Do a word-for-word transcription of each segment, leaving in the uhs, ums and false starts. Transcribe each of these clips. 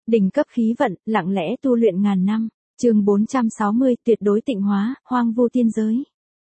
Đỉnh cấp khí vận, lặng lẽ tu luyện ngàn năm. Chương bốn trăm sáu mươi, tuyệt đối tịnh hóa, hoang vu tiên giới.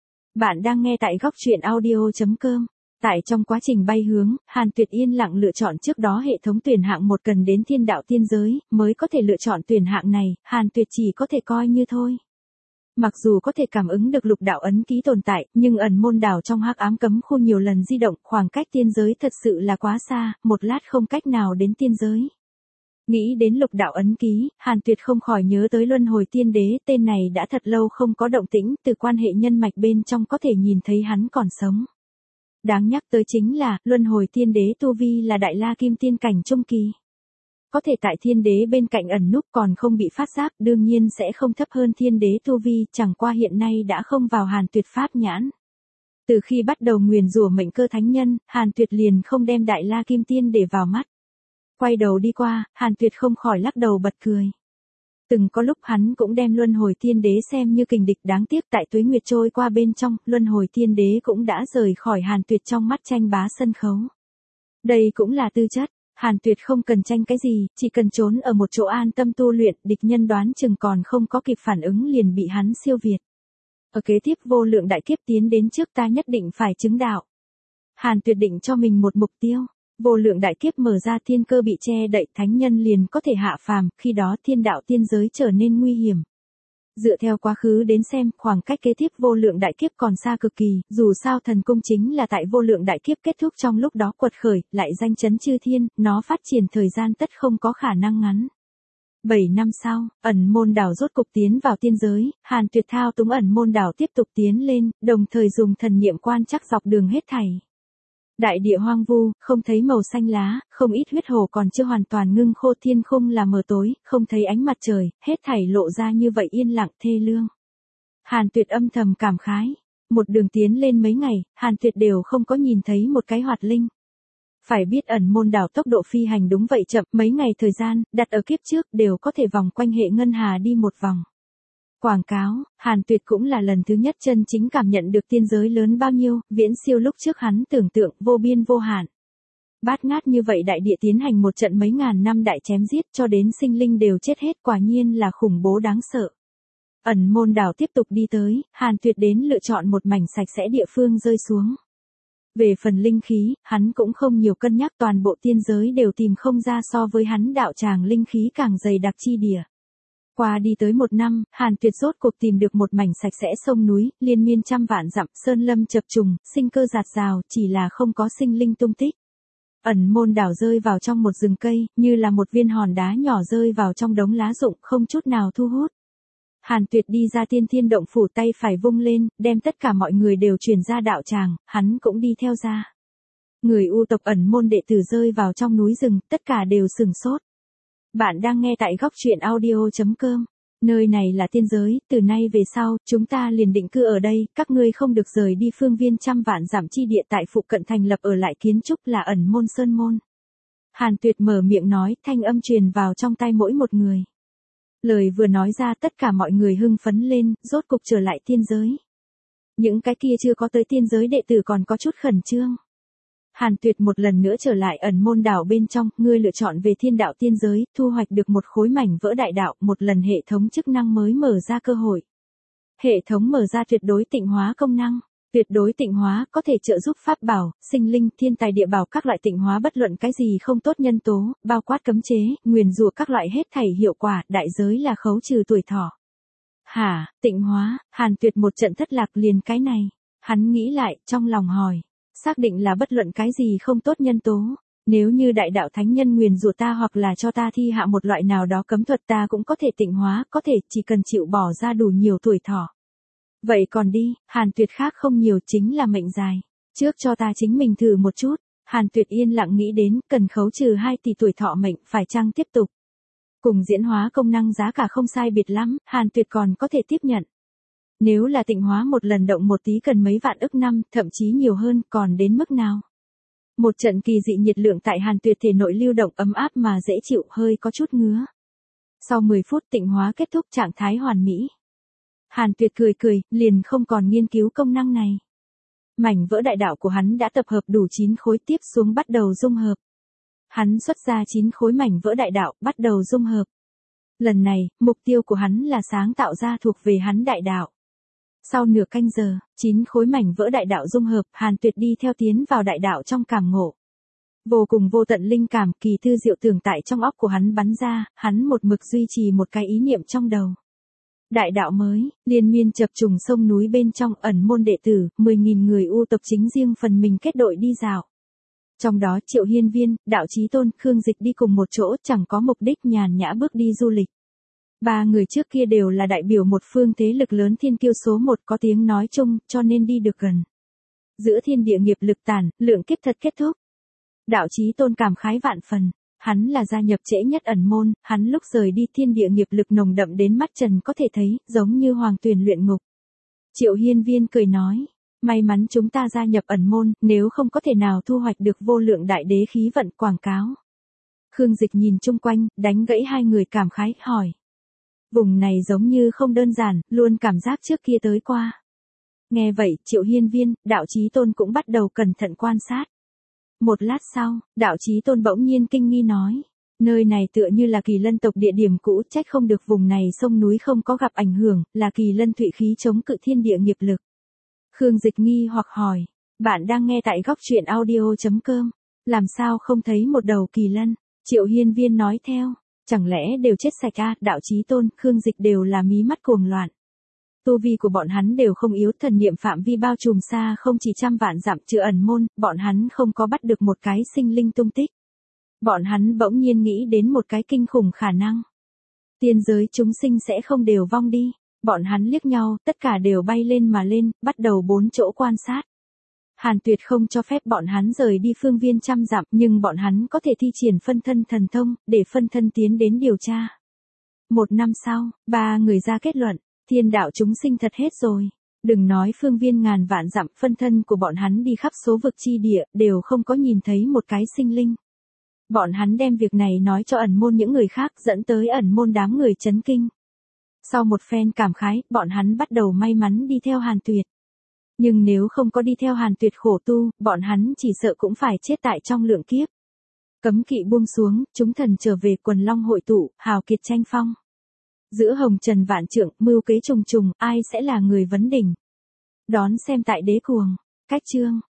Bạn đang nghe tại góc truyện audio chấm com. Tại trong quá trình bay hướng, Hàn Tuyệt yên lặng lựa chọn trước đó hệ thống tuyển hạng một cần đến thiên đạo tiên giới, mới có thể lựa chọn tuyển hạng này, Hàn Tuyệt chỉ có thể coi như thôi. Mặc dù có thể cảm ứng được lục đạo ấn ký tồn tại, nhưng ẩn môn đảo trong hắc ám cấm khu nhiều lần di động, khoảng cách tiên giới thật sự là quá xa, một lát không cách nào đến tiên giới. Nghĩ đến lục đạo ấn ký, Hàn Tuyệt không khỏi nhớ tới luân hồi tiên đế, tên này đã thật lâu không có động tĩnh, từ quan hệ nhân mạch bên trong có thể nhìn thấy hắn còn sống. Đáng nhắc tới chính là, luân hồi tiên đế tu vi là đại la kim tiên cảnh trung kỳ. Có thể tại thiên đế bên cạnh ẩn núp còn không bị phát giác, đương nhiên sẽ không thấp hơn thiên đế tu vi, chẳng qua hiện nay đã không vào Hàn Tuyệt pháp nhãn. Từ khi bắt đầu nguyền rủa mệnh cơ thánh nhân, Hàn Tuyệt liền không đem đại la kim tiên để vào mắt. Quay đầu đi qua, Hàn Tuyệt không khỏi lắc đầu bật cười. Từng có lúc hắn cũng đem luân hồi tiên đế xem như kình địch, đáng tiếc tại tuế nguyệt trôi qua bên trong, luân hồi tiên đế cũng đã rời khỏi Hàn Tuyệt trong mắt tranh bá sân khấu. Đây cũng là tư chất, Hàn Tuyệt không cần tranh cái gì, chỉ cần trốn ở một chỗ an tâm tu luyện, địch nhân đoán chừng còn không có kịp phản ứng liền bị hắn siêu việt. Ở kế tiếp vô lượng đại kiếp tiến đến trước ta nhất định phải chứng đạo. Hàn Tuyệt định cho mình một mục tiêu. Vô lượng đại kiếp mở ra, thiên cơ bị che đậy, thánh nhân liền có thể hạ phàm, khi đó thiên đạo tiên giới trở nên nguy hiểm. Dựa theo quá khứ đến xem, khoảng cách kế tiếp vô lượng đại kiếp còn xa cực kỳ, dù sao thần cung chính là tại vô lượng đại kiếp kết thúc trong lúc đó quật khởi, lại danh chấn chư thiên, nó phát triển thời gian tất không có khả năng ngắn. Bảy năm sau, ẩn môn đảo rốt cục tiến vào tiên giới, Hàn Tuyệt thao túng ẩn môn đảo tiếp tục tiến lên, đồng thời dùng thần niệm quan trắc dọc đường hết thảy. Đại địa hoang vu, không thấy màu xanh lá, không ít huyết hồ còn chưa hoàn toàn ngưng khô, thiên khung là mờ tối, không thấy ánh mặt trời, hết thảy lộ ra như vậy yên lặng thê lương. Hàn Tuyệt âm thầm cảm khái, một đường tiến lên mấy ngày, Hàn Tuyệt đều không có nhìn thấy một cái hoạt linh. Phải biết ẩn môn đảo tốc độ phi hành đúng vậy chậm, mấy ngày thời gian, đặt ở kiếp trước đều có thể vòng quanh hệ ngân hà đi một vòng. Quảng cáo, Hàn Tuyệt cũng là lần thứ nhất chân chính cảm nhận được tiên giới lớn bao nhiêu, viễn siêu lúc trước hắn tưởng tượng, vô biên vô hạn. Bát ngát như vậy đại địa tiến hành một trận mấy ngàn năm đại chém giết cho đến sinh linh đều chết hết, quả nhiên là khủng bố đáng sợ. Ẩn môn đảo tiếp tục đi tới, Hàn Tuyệt đến lựa chọn một mảnh sạch sẽ địa phương rơi xuống. Về phần linh khí, hắn cũng không nhiều cân nhắc, toàn bộ tiên giới đều tìm không ra so với hắn đạo tràng linh khí càng dày đặc chi địa. Qua đi tới một năm, Hàn Tuyệt rốt cuộc tìm được một mảnh sạch sẽ sông núi, liên miên trăm vạn dặm, sơn lâm chập trùng, sinh cơ rạt rào, chỉ là không có sinh linh tung tích. Ẩn môn đảo rơi vào trong một rừng cây, như là một viên hòn đá nhỏ rơi vào trong đống lá rụng, không chút nào thu hút. Hàn Tuyệt đi ra tiên thiên động phủ, tay phải vung lên, đem tất cả mọi người đều truyền ra đạo tràng, hắn cũng đi theo ra. Người u tộc ẩn môn đệ tử rơi vào trong núi rừng, tất cả đều sừng sốt. Bạn đang nghe tại góc truyện audio chấm com. Nơi này là tiên giới, từ nay về sau, chúng ta liền định cư ở đây, các ngươi không được rời đi phương viên trăm vạn dặm chi địa, tại phụ cận thành lập ở lại kiến trúc là ẩn môn sơn môn. Hàn Tuyệt mở miệng nói, thanh âm truyền vào trong tai mỗi một người. Lời vừa nói ra, tất cả mọi người hưng phấn lên, rốt cục trở lại tiên giới. Những cái kia chưa có tới tiên giới đệ tử còn có chút khẩn trương. Hàn Tuyệt một lần nữa trở lại ẩn môn đảo bên trong, ngươi lựa chọn về thiên đạo tiên giới, thu hoạch được một khối mảnh vỡ đại đạo, một lần hệ thống chức năng mới mở ra cơ hội. Hệ thống mở ra tuyệt đối tịnh hóa công năng. Tuyệt đối tịnh hóa có thể trợ giúp pháp bảo, sinh linh, thiên tài địa bảo các loại tịnh hóa bất luận cái gì không tốt nhân tố, bao quát cấm chế, nguyền rủa các loại hết thảy hiệu quả, đại giới là khấu trừ tuổi thọ. Hả, tịnh hóa, Hàn Tuyệt một trận thất lạc liền cái này. Hắn nghĩ lại, trong lòng hỏi. Xác định là bất luận cái gì không tốt nhân tố. Nếu như đại đạo thánh nhân nguyền rủa ta hoặc là cho ta thi hạ một loại nào đó cấm thuật, ta cũng có thể tịnh hóa, có thể chỉ cần chịu bỏ ra đủ nhiều tuổi thọ. Vậy còn đi, Hàn Tuyệt khác không nhiều, chính là mệnh dài. Trước cho ta chính mình thử một chút. Hàn Tuyệt yên lặng nghĩ đến, cần khấu trừ hai tỷ tuổi thọ mệnh, phải chăng tiếp tục. Cùng diễn hóa công năng giá cả không sai biệt lắm, Hàn Tuyệt còn có thể tiếp nhận. Nếu là tịnh hóa một lần động một tí cần mấy vạn ức năm, thậm chí nhiều hơn, còn đến mức nào? Một trận kỳ dị nhiệt lượng tại Hàn Tuyệt thể nội lưu động, ấm áp mà dễ chịu, hơi có chút ngứa. Sau mười phút tịnh hóa kết thúc, trạng thái hoàn mỹ. Hàn Tuyệt cười cười, liền không còn nghiên cứu công năng này. Mảnh vỡ đại đạo của hắn đã tập hợp đủ chín khối, tiếp xuống bắt đầu dung hợp. Hắn xuất ra chín khối mảnh vỡ đại đạo, bắt đầu dung hợp. Lần này, mục tiêu của hắn là sáng tạo ra thuộc về hắn đại đạo. Sau nửa canh giờ, chín khối mảnh vỡ đại đạo dung hợp, Hàn Tuyệt đi theo tiến vào đại đạo trong cảm ngộ. Vô cùng vô tận linh cảm, kỳ thư diệu tưởng tại trong óc của hắn bắn ra, hắn một mực duy trì một cái ý niệm trong đầu. Đại đạo mới, liên miên chập trùng sông núi bên trong, ẩn môn đệ tử, mười nghìn người u tộc chính riêng phần mình kết đội đi dạo. Trong đó Triệu Hiên Viên, Đạo Chí Tôn, Khương Dịch đi cùng một chỗ, chẳng có mục đích nhàn nhã bước đi du lịch. Ba người trước kia đều là đại biểu một phương thế lực lớn thiên kiêu số một, có tiếng nói chung, cho nên đi được gần. Giữa thiên địa nghiệp lực tàn, lượng kiếp thật kết thúc. Đạo Chí Tôn cảm khái vạn phần, hắn là gia nhập trễ nhất ẩn môn, hắn lúc rời đi thiên địa nghiệp lực nồng đậm đến mắt trần có thể thấy, giống như hoàng tuyền luyện ngục. Triệu Hiên Viên cười nói, may mắn chúng ta gia nhập ẩn môn, nếu không có thể nào thu hoạch được vô lượng đại đế khí vận quảng cáo. Khương Dịch nhìn chung quanh, đánh gãy hai người cảm khái, hỏi. Vùng này giống như không đơn giản, luôn cảm giác trước kia tới qua. Nghe vậy, Triệu Hiên Viên, Đạo Chí Tôn cũng bắt đầu cẩn thận quan sát. Một lát sau, Đạo Chí Tôn bỗng nhiên kinh nghi nói. Nơi này tựa như là Kỳ Lân tộc địa điểm cũ, trách không được vùng này sông núi không có gặp ảnh hưởng, là Kỳ Lân thụy khí chống cự thiên địa nghiệp lực. Khương Dịch nghi hoặc hỏi, bạn đang nghe tại góc truyện audio chấm com, làm sao không thấy một đầu Kỳ Lân? Triệu Hiên Viên nói theo, chẳng lẽ đều chết sạch à? Đạo Chí Tôn, Khương Dịch đều là mí mắt cuồng loạn. Tu vi của bọn hắn đều không yếu, thần niệm phạm vi bao trùm xa không chỉ trăm vạn dặm, trừ ẩn môn, bọn hắn không có bắt được một cái sinh linh tung tích. Bọn hắn bỗng nhiên nghĩ đến một cái kinh khủng khả năng. Tiên giới chúng sinh sẽ không đều vong đi. Bọn hắn liếc nhau, tất cả đều bay lên mà lên, bắt đầu bốn chỗ quan sát. Hàn Tuyệt không cho phép bọn hắn rời đi phương viên trăm dặm, nhưng bọn hắn có thể thi triển phân thân thần thông, để phân thân tiến đến điều tra. Một năm sau, ba người ra kết luận, thiên đạo chúng sinh thật hết rồi. Đừng nói phương viên ngàn vạn dặm, phân thân của bọn hắn đi khắp số vực chi địa, đều không có nhìn thấy một cái sinh linh. Bọn hắn đem việc này nói cho ẩn môn những người khác, dẫn tới ẩn môn đám người chấn kinh. Sau một phen cảm khái, bọn hắn bắt đầu may mắn đi theo Hàn Tuyệt. Nhưng nếu không có đi theo Hàn Tuyệt khổ tu, bọn hắn chỉ sợ cũng phải chết tại trong lượng kiếp. Cấm kỵ buông xuống, chúng thần trở về, quần long hội tụ, hào kiệt tranh phong. Giữa hồng trần vạn trượng, mưu kế trùng trùng, ai sẽ là người vấn đỉnh? Đón xem tại Đế Cuồng. Cách chương